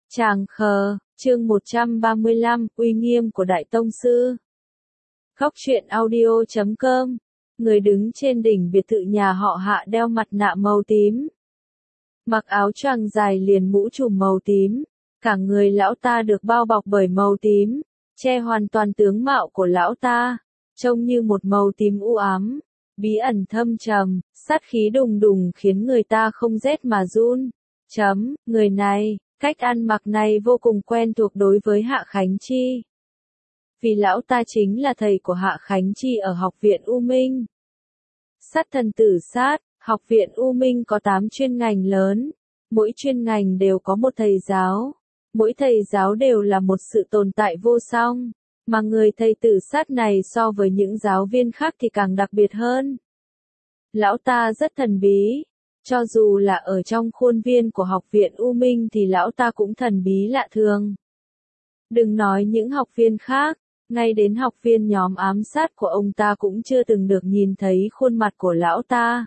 Tràng khờ, chương 135, uy nghiêm của Đại Tông Sư. Góc truyện audio.com. Người đứng trên đỉnh biệt thự nhà họ Hạ đeo mặt nạ màu tím. Mặc áo choàng dài liền mũ trùm màu tím. Cả người lão ta được bao bọc bởi màu tím, che hoàn toàn tướng mạo của lão ta, trông như một màu tím u ám, bí ẩn thâm trầm, sát khí đùng đùng khiến người ta không rét mà run. Người này, cách ăn mặc này vô cùng quen thuộc đối với Hạ Khánh Chi. Vì lão ta chính là thầy của Hạ Khánh Chi ở học viện U Minh. Sát thần tử sát, học viện U Minh có 8 chuyên ngành lớn, mỗi chuyên ngành đều có một thầy giáo. Mỗi thầy giáo đều là một sự tồn tại vô song, mà người thầy tử sát này so với những giáo viên khác thì càng đặc biệt hơn. Lão ta rất thần bí, cho dù là ở trong khuôn viên của học viện U Minh thì lão ta cũng thần bí lạ thường. Đừng nói những học viên khác, ngay đến học viên nhóm ám sát của ông ta cũng chưa từng được nhìn thấy khuôn mặt của lão ta.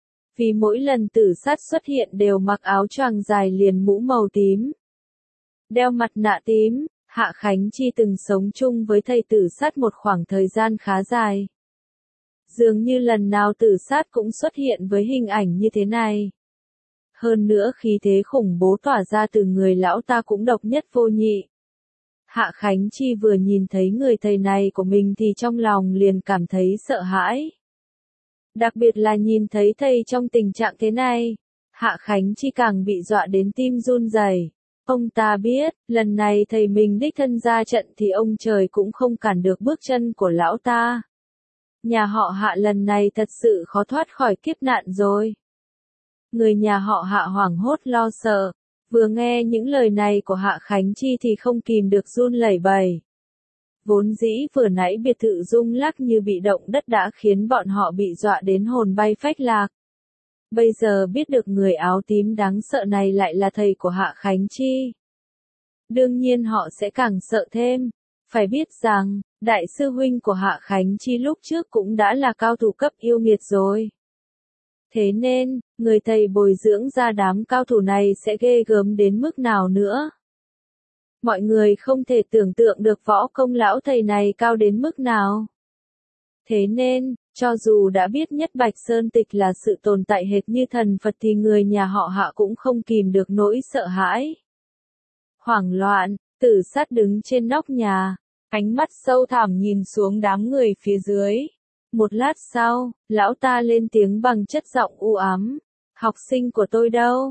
Vì mỗi lần tử sát xuất hiện đều mặc áo choàng dài liền mũ màu tím, đeo mặt nạ tím. Hạ Khánh Chi từng sống chung với thầy tử sát một khoảng thời gian khá dài. Dường như lần nào tử sát cũng xuất hiện với hình ảnh như thế này. Hơn nữa khí thế khủng bố tỏa ra từ người lão ta cũng độc nhất vô nhị. Hạ Khánh Chi vừa nhìn thấy người thầy này của mình thì trong lòng liền cảm thấy sợ hãi. Đặc biệt là nhìn thấy thầy trong tình trạng thế này, Hạ Khánh Chi càng bị dọa đến tim run rẩy. Ông ta biết, lần này thầy mình đích thân ra trận thì ông trời cũng không cản được bước chân của lão ta. Nhà họ Hạ lần này thật sự khó thoát khỏi kiếp nạn rồi. Người nhà họ Hạ hoảng hốt lo sợ, vừa nghe những lời này của Hạ Khánh Chi thì không kìm được run lẩy bẩy. Vốn dĩ vừa nãy biệt thự rung lắc như bị động đất đã khiến bọn họ bị dọa đến hồn bay phách lạc. Bây giờ biết được người áo tím đáng sợ này lại là thầy của Hạ Khánh Chi. Đương nhiên họ sẽ càng sợ thêm. Phải biết rằng, đại sư huynh của Hạ Khánh Chi lúc trước cũng đã là cao thủ cấp yêu nghiệt rồi. Thế nên, người thầy bồi dưỡng ra đám cao thủ này sẽ ghê gớm đến mức nào nữa. Mọi người không thể tưởng tượng được võ công lão thầy này cao đến mức nào. Thế nên, cho dù đã biết Nhất Bạch Sơn Tịch là sự tồn tại hệt như thần Phật thì người nhà họ Hạ cũng không kìm được nỗi sợ hãi. Hoảng loạn, tử sát đứng trên nóc nhà, ánh mắt sâu thẳm nhìn xuống đám người phía dưới. Một lát sau, lão ta lên tiếng bằng chất giọng u ám. Học sinh của tôi đâu?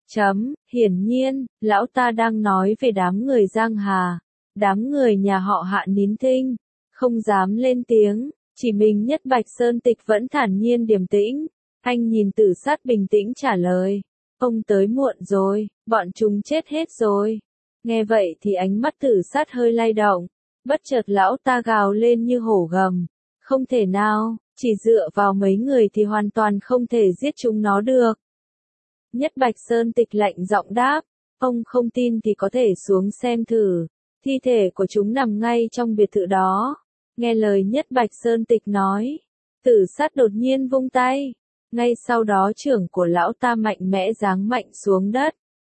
Hiển nhiên, lão ta đang nói về đám người Giang Hà. Đám người nhà họ Hạ nín thinh, không dám lên tiếng. Chỉ mình Nhất Bạch Sơn Tịch vẫn thản nhiên điềm tĩnh. Anh nhìn tử sát bình tĩnh trả lời. Ông tới muộn rồi, bọn chúng chết hết rồi. Nghe vậy thì ánh mắt tử sát hơi lay động. Bất chợt lão ta gào lên như hổ gầm. Không thể nào, chỉ dựa vào mấy người thì hoàn toàn không thể giết chúng nó được. Nhất Bạch Sơn Tịch lạnh giọng đáp. Ông không tin thì có thể xuống xem thử. Thi thể của chúng nằm ngay trong biệt thự đó. Nghe lời Nhất Bạch Sơn Tịch nói, tử sát đột nhiên vung tay. Ngay sau đó trưởng của lão ta mạnh mẽ giáng mạnh xuống đất.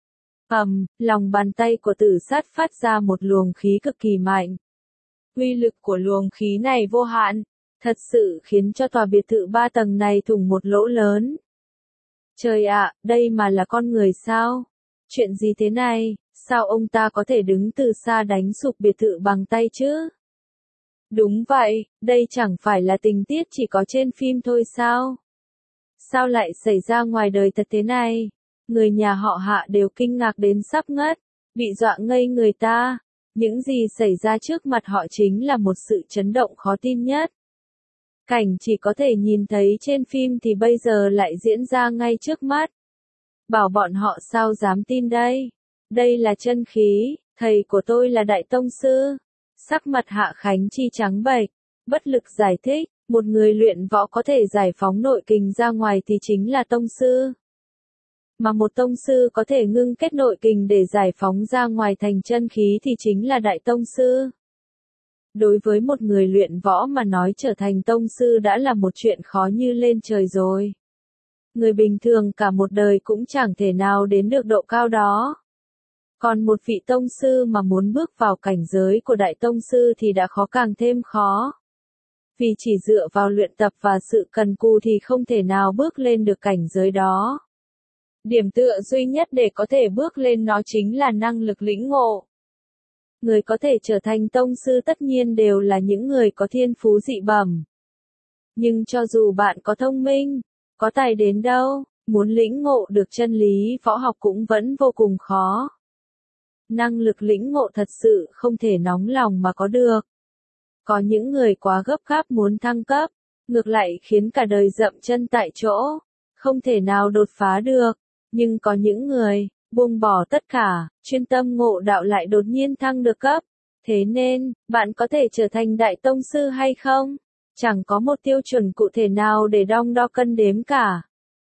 Lòng bàn tay của tử sát phát ra một luồng khí cực kỳ mạnh. Uy lực của luồng khí này vô hạn, thật sự khiến cho tòa biệt thự 3 tầng này thủng một lỗ lớn. Trời ạ, đây mà là con người sao? Chuyện gì thế này, sao ông ta có thể đứng từ xa đánh sụp biệt thự bằng tay chứ? Đúng vậy, đây chẳng phải là tình tiết chỉ có trên phim thôi sao? Sao lại xảy ra ngoài đời thật thế này? Người nhà họ Hạ đều kinh ngạc đến sắp ngất, bị dọa ngây người ta. Những gì xảy ra trước mặt họ chính là một sự chấn động khó tin nhất. Cảnh chỉ có thể nhìn thấy trên phim thì bây giờ lại diễn ra ngay trước mắt. Bảo bọn họ sao dám tin đây? Đây là chân khí, thầy của tôi là Đại Tông Sư. Sắc mặt Hạ Khánh Chi trắng bệch, bất lực giải thích, một người luyện võ có thể giải phóng nội kình ra ngoài thì chính là Tông Sư. Mà một Tông Sư có thể ngưng kết nội kình để giải phóng ra ngoài thành chân khí thì chính là Đại Tông Sư. Đối với một người luyện võ mà nói trở thành Tông Sư đã là một chuyện khó như lên trời rồi. Người bình thường cả một đời cũng chẳng thể nào đến được độ cao đó. Còn một vị tông sư mà muốn bước vào cảnh giới của đại tông sư thì đã khó càng thêm khó. Vì chỉ dựa vào luyện tập và sự cần cù thì không thể nào bước lên được cảnh giới đó. Điểm tựa duy nhất để có thể bước lên nó chính là năng lực lĩnh ngộ. Người có thể trở thành tông sư tất nhiên đều là những người có thiên phú dị bẩm. Nhưng cho dù bạn có thông minh, có tài đến đâu, muốn lĩnh ngộ được chân lý võ học cũng vẫn vô cùng khó. Năng lực lĩnh ngộ thật sự không thể nóng lòng mà có được. Có những người quá gấp gáp muốn thăng cấp, ngược lại khiến cả đời dậm chân tại chỗ, không thể nào đột phá được. Nhưng có những người, buông bỏ tất cả, chuyên tâm ngộ đạo lại đột nhiên thăng được cấp. Thế nên, bạn có thể trở thành đại tông sư hay không? Chẳng có một tiêu chuẩn cụ thể nào để đong đo cân đếm cả.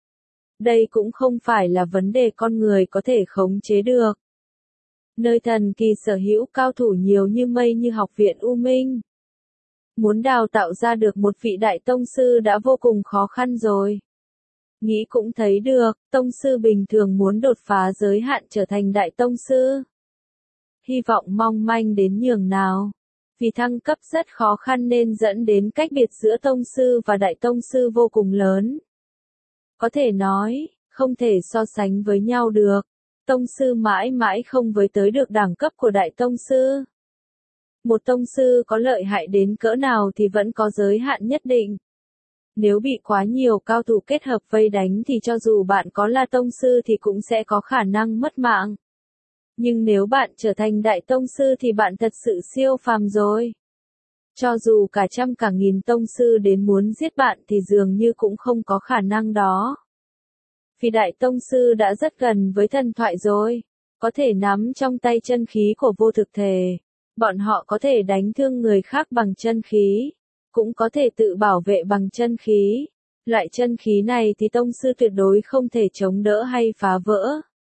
Đây cũng không phải là vấn đề con người có thể khống chế được. Nơi thần kỳ sở hữu cao thủ nhiều như mây như học viện U Minh. Muốn đào tạo ra được một vị đại tông sư đã vô cùng khó khăn rồi. Nghĩ cũng thấy được, tông sư bình thường muốn đột phá giới hạn trở thành đại tông sư. Hy vọng mong manh đến nhường nào. Vì thăng cấp rất khó khăn nên dẫn đến cách biệt giữa tông sư và đại tông sư vô cùng lớn. Có thể nói, không thể so sánh với nhau được. Tông sư mãi mãi không với tới được đẳng cấp của đại tông sư. Một tông sư có lợi hại đến cỡ nào thì vẫn có giới hạn nhất định. Nếu bị quá nhiều cao thủ kết hợp vây đánh thì cho dù bạn có là tông sư thì cũng sẽ có khả năng mất mạng. Nhưng nếu bạn trở thành đại tông sư thì bạn thật sự siêu phàm rồi. Cho dù cả trăm cả nghìn tông sư đến muốn giết bạn thì dường như cũng không có khả năng đó. Vì đại tông sư đã rất gần với thần thoại rồi, có thể nắm trong tay chân khí của vô thực thể. Bọn họ có thể đánh thương người khác bằng chân khí, cũng có thể tự bảo vệ bằng chân khí. Loại chân khí này thì tông sư tuyệt đối không thể chống đỡ hay phá vỡ.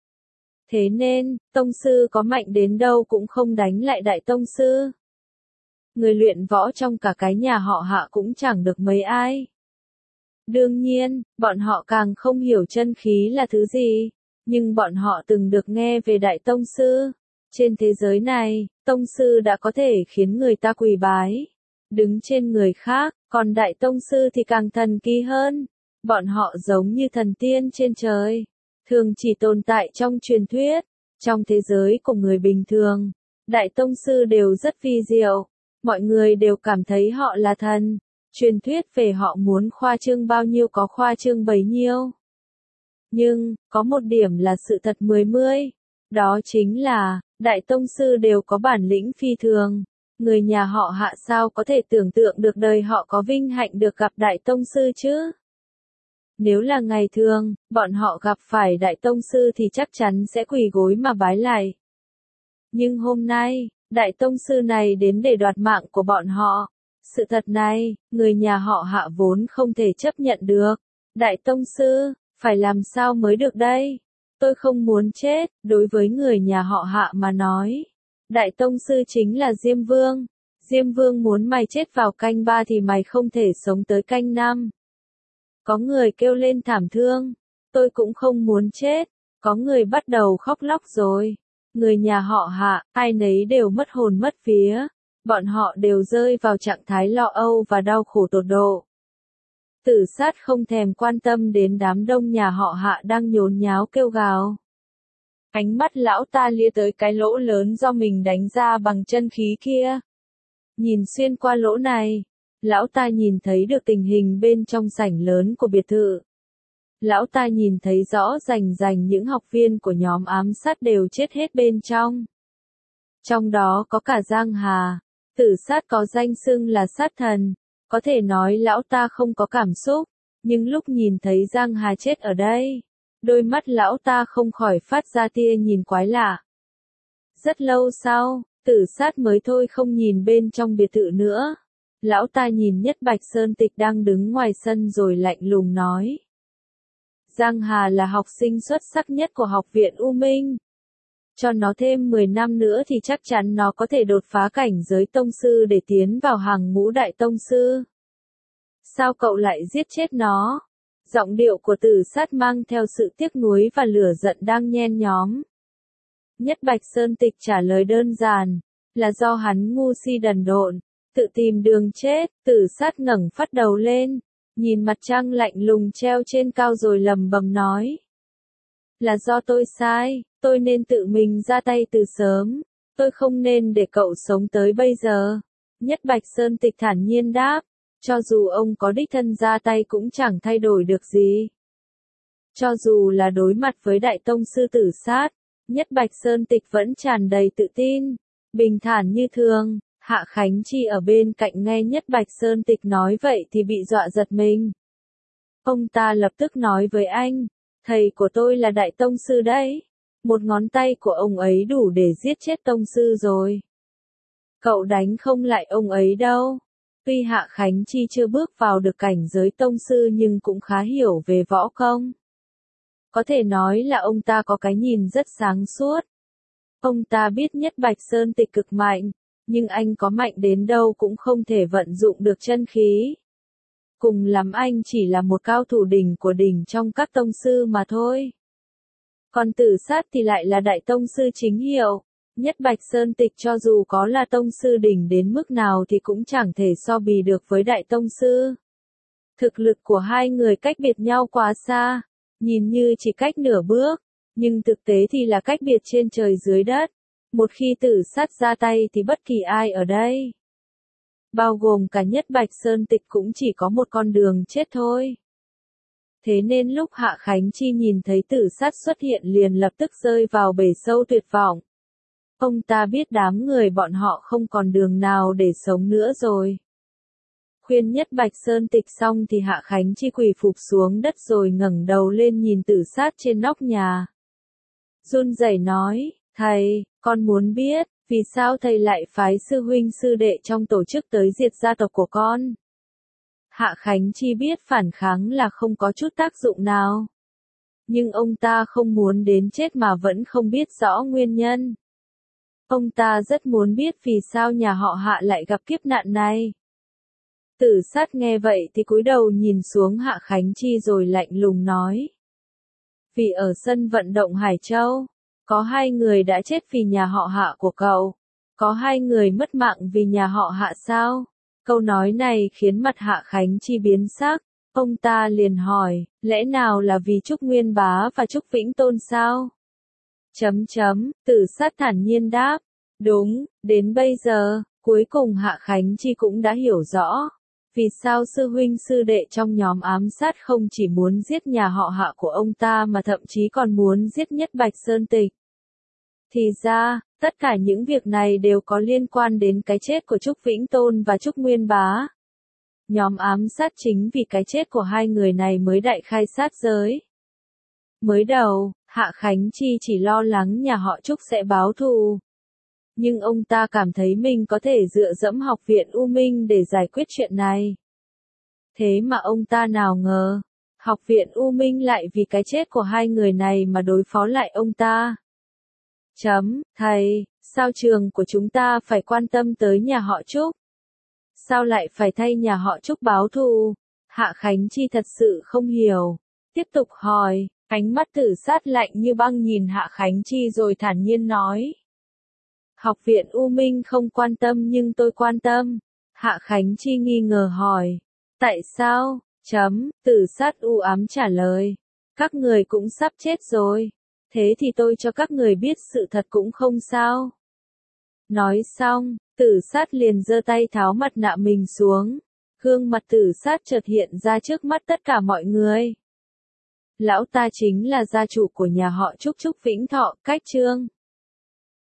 Thế nên, tông sư có mạnh đến đâu cũng không đánh lại đại tông sư. Người luyện võ trong cả cái nhà họ Hạ cũng chẳng được mấy ai. Đương nhiên, bọn họ càng không hiểu chân khí là thứ gì, nhưng bọn họ từng được nghe về đại tông sư. Trên thế giới này, tông sư đã có thể khiến người ta quỳ bái, đứng trên người khác, còn đại tông sư thì càng thần kỳ hơn. Bọn họ giống như thần tiên trên trời, thường chỉ tồn tại trong truyền thuyết. Trong thế giới của người bình thường, đại tông sư đều rất vi diệu, mọi người đều cảm thấy họ là thần. Truyền thuyết về họ muốn khoa trương bao nhiêu có khoa trương bấy nhiêu. Nhưng, có một điểm là sự thật 10/10, đó chính là, đại tông sư đều có bản lĩnh phi thường. Người nhà họ Hạ sao có thể tưởng tượng được đời họ có vinh hạnh được gặp đại tông sư chứ? Nếu là ngày thường, bọn họ gặp phải đại tông sư thì chắc chắn sẽ quỳ gối mà bái lạy. Nhưng hôm nay, đại tông sư này đến để đoạt mạng của bọn họ. Sự thật này, người nhà họ Hạ vốn không thể chấp nhận được. Đại tông sư, phải làm sao mới được đây? Tôi không muốn chết, đối với người nhà họ Hạ mà nói. Đại tông sư chính là Diêm Vương. Diêm Vương muốn mày chết vào canh 3 thì mày không thể sống tới canh 5. Có người kêu lên thảm thương. Tôi cũng không muốn chết. Có người bắt đầu khóc lóc rồi. Người nhà họ Hạ, ai nấy đều mất hồn mất vía. Bọn họ đều rơi vào trạng thái lo âu và đau khổ tột độ. Tử Sát không thèm quan tâm đến đám đông nhà họ Hạ đang nhốn nháo kêu gào. Ánh mắt lão ta lia tới cái lỗ lớn do mình đánh ra bằng chân khí kia. Nhìn xuyên qua lỗ này, lão ta nhìn thấy được tình hình bên trong sảnh lớn của biệt thự. Lão ta nhìn thấy rõ rành rành những học viên của nhóm ám sát đều chết hết bên trong. Trong đó có cả Giang Hà. Tử Sát có danh xưng là sát thần, có thể nói lão ta không có cảm xúc, nhưng lúc nhìn thấy Giang Hà chết ở đây, đôi mắt lão ta không khỏi phát ra tia nhìn quái lạ. Rất lâu sau, Tử Sát mới thôi không nhìn bên trong biệt thự nữa. Lão ta nhìn Nhất Bạch Sơn Tịch đang đứng ngoài sân rồi lạnh lùng nói. Giang Hà là học sinh xuất sắc nhất của học viện U Minh. Cho nó thêm 10 năm nữa thì chắc chắn nó có thể đột phá cảnh giới tông sư để tiến vào hàng ngũ đại tông sư. Sao cậu lại giết chết nó? Giọng điệu của Tử Sát mang theo sự tiếc nuối và lửa giận đang nhen nhóm. Nhất Bạch Sơn Tịch trả lời đơn giản, là do hắn ngu si đần độn, tự tìm đường chết. Tử Sát ngẩng phát đầu lên, nhìn mặt trăng lạnh lùng treo trên cao rồi lầm bầm nói. Là do tôi sai, tôi nên tự mình ra tay từ sớm, tôi không nên để cậu sống tới bây giờ. Nhất Bạch Sơn Tịch thản nhiên đáp, cho dù ông có đích thân ra tay cũng chẳng thay đổi được gì. Cho dù là đối mặt với Đại Tông Sư Tử Sát, Nhất Bạch Sơn Tịch vẫn tràn đầy tự tin, bình thản như thường. Hạ Khánh Chi ở bên cạnh nghe Nhất Bạch Sơn Tịch nói vậy thì bị dọa giật mình. Ông ta lập tức nói với anh, thầy của tôi là Đại Tông Sư đấy, một ngón tay của ông ấy đủ để giết chết Tông Sư rồi. Cậu đánh không lại ông ấy đâu. Tuy Hạ Khánh Chi chưa bước vào được cảnh giới Tông Sư nhưng cũng khá hiểu về võ công. Có thể nói là ông ta có cái nhìn rất sáng suốt. Ông ta biết Nhất Bạch Sơn Tịch cực mạnh, nhưng anh có mạnh đến đâu cũng không thể vận dụng được chân khí. Cùng lắm anh chỉ là một cao thủ đỉnh của đỉnh trong các tông sư mà thôi. Còn Tử Sát thì lại là Đại Tông Sư chính hiệu. Nhất Bạch Sơn Tịch cho dù có là Tông Sư đỉnh đến mức nào thì cũng chẳng thể so bì được với Đại Tông Sư. Thực lực của hai người cách biệt nhau quá xa, nhìn như chỉ cách nửa bước, nhưng thực tế thì là cách biệt trên trời dưới đất. Một khi Tử Sát ra tay thì bất kỳ ai ở đây, bao gồm cả Nhất Bạch Sơn Tịch cũng chỉ có một con đường chết thôi. Thế nên lúc Hạ Khánh Chi nhìn thấy Tử Sát xuất hiện liền lập tức rơi vào bể sâu tuyệt vọng. Ông ta biết đám người bọn họ không còn đường nào để sống nữa rồi. Khuyên Nhất Bạch Sơn Tịch xong thì Hạ Khánh Chi quỳ phục xuống đất rồi ngẩng đầu lên nhìn Tử Sát trên nóc nhà. Run rẩy nói, thầy, con muốn biết, vì sao thầy lại phái sư huynh sư đệ trong tổ chức tới diệt gia tộc của con? Hạ Khánh Chi biết phản kháng là không có chút tác dụng nào. Nhưng ông ta không muốn đến chết mà vẫn không biết rõ nguyên nhân. Ông ta rất muốn biết vì sao nhà họ Hạ lại gặp kiếp nạn này. Tử Sát nghe vậy thì cúi đầu nhìn xuống Hạ Khánh Chi rồi lạnh lùng nói. Vì ở sân vận động Hải Châu, có 2 người đã chết vì nhà họ Hạ của cậu. Có 2 người mất mạng vì nhà họ Hạ sao? Câu nói này khiến mặt Hạ Khánh Chi biến sắc. Ông ta liền hỏi, lẽ nào là vì Trúc Nguyên Bá và Trúc Vĩnh Tôn sao? Tử Sát thản nhiên đáp. Đúng, đến bây giờ, cuối cùng Hạ Khánh Chi cũng đã hiểu rõ. Vì sao sư huynh sư đệ trong nhóm ám sát không chỉ muốn giết nhà họ Hạ của ông ta mà thậm chí còn muốn giết Nhất Bạch Sơn Tịch. Thì ra, tất cả những việc này đều có liên quan đến cái chết của Trúc Vĩnh Tôn và Trúc Nguyên Bá. Nhóm ám sát chính vì cái chết của 2 người này mới đại khai sát giới. Mới đầu, Hạ Khánh Chi chỉ lo lắng nhà họ Trúc sẽ báo thù. Nhưng ông ta cảm thấy mình có thể dựa dẫm học viện U Minh để giải quyết chuyện này. Thế mà ông ta nào ngờ, học viện U Minh lại vì cái chết của 2 người này mà đối phó lại ông ta. Thầy, sao trường của chúng ta phải quan tâm tới nhà họ Trúc? Sao lại phải thay nhà họ Trúc báo thù? Hạ Khánh Chi thật sự không hiểu. Tiếp tục hỏi, ánh mắt Tử Sát lạnh như băng nhìn Hạ Khánh Chi rồi thản nhiên nói. Học viện U Minh không quan tâm nhưng tôi quan tâm. Hạ Khánh Chi nghi ngờ hỏi. Tại sao? Tử Sát u ám trả lời. Các người cũng sắp chết rồi. Thế thì tôi cho các người biết sự thật cũng không sao. Nói xong, Tử Sát liền giơ tay tháo mặt nạ mình xuống. Gương mặt Tử Sát chợt hiện ra trước mắt tất cả mọi người. Lão ta chính là gia chủ của nhà họ Trúc Trúc Vĩnh Thọ, Cách Trương.